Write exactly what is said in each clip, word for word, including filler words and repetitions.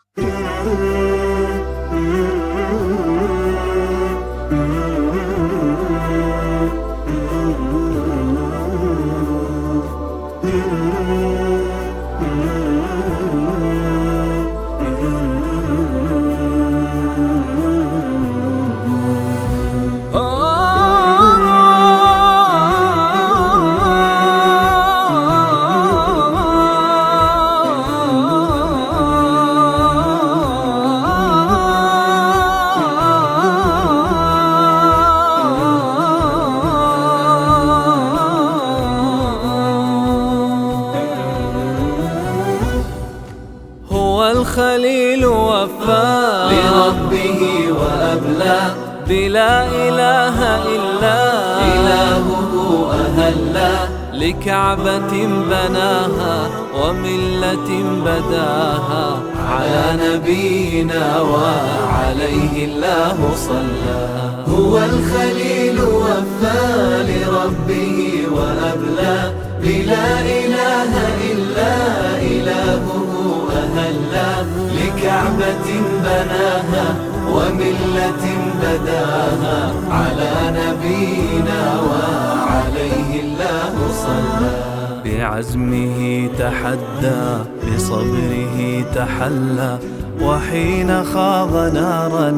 الخليل وفى لربه وأبلى بلا إله إلا إلهه أهلا لكعبة بناها وملة بداها على نبينا وعليه الله صلى. هو الخليل وفى لربه وأبلى بلا إله إلا إلهه أهلا لكعبة بناها وملة بداها على نبينا وعليه الله صلى. بعزمه تحدى بصبره تحلى وحين خاض نارا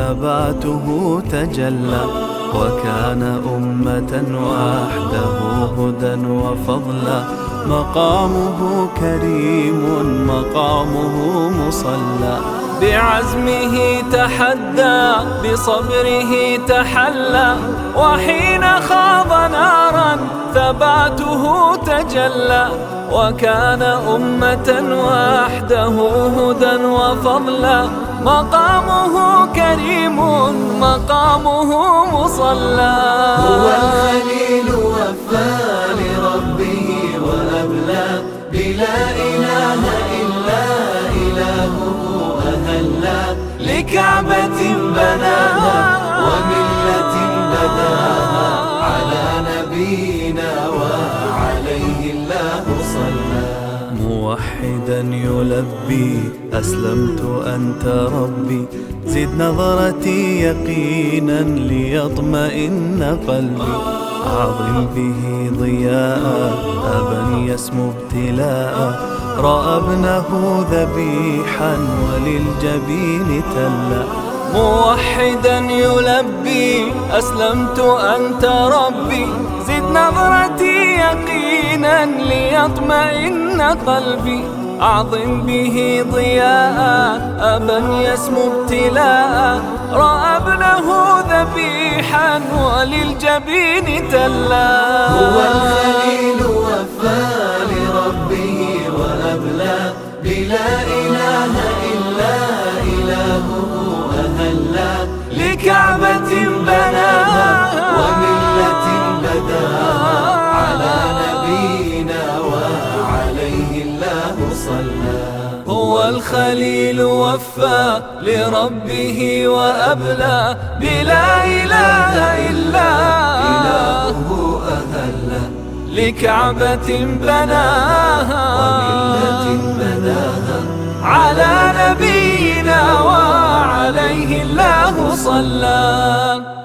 ثباته تجلى وكان أمة وحده هدى وفضلا مقامه كريم مقامه مصلى. بعزمه تحدى بصبره تحلى وحين خاض نارا ثباته تجلى وكان أمة وحده هدى وفضلا مقامه كريم مقامه مصلى. هو الخليل وفى لربه وأبلى بلا إله إلا إلهه أهلا لكعبة بناها وملة بداها على نبينا وعليه الله صلى. موحدا يلبي أسلمت أنت ربي زد نظرتي يقينا ليطمئن قلبي أعظم به ضياء أبا يسمو ابتلاء رأى ابنه ذبيحا وللجبين تلا. موحدا يلبي أسلمت أنت ربي زد نظرتي يقينا ليطمئن قلبي أعظم به ضياء أبا يسمو ابتلاء رأى ابنه ذبيحا وللجبين تلا. هو الخليل وفى لربه وأبلى بلا إله إلا إلهه أهلا لكعبة بناها وملة بداها على نبينا وعليه الله صلى. هو الخليل وفى لربه وأبلى بلا إله إلا إلهه أهلا لكعبة بناها وملة بداها على نبينا وعليه الله صلى.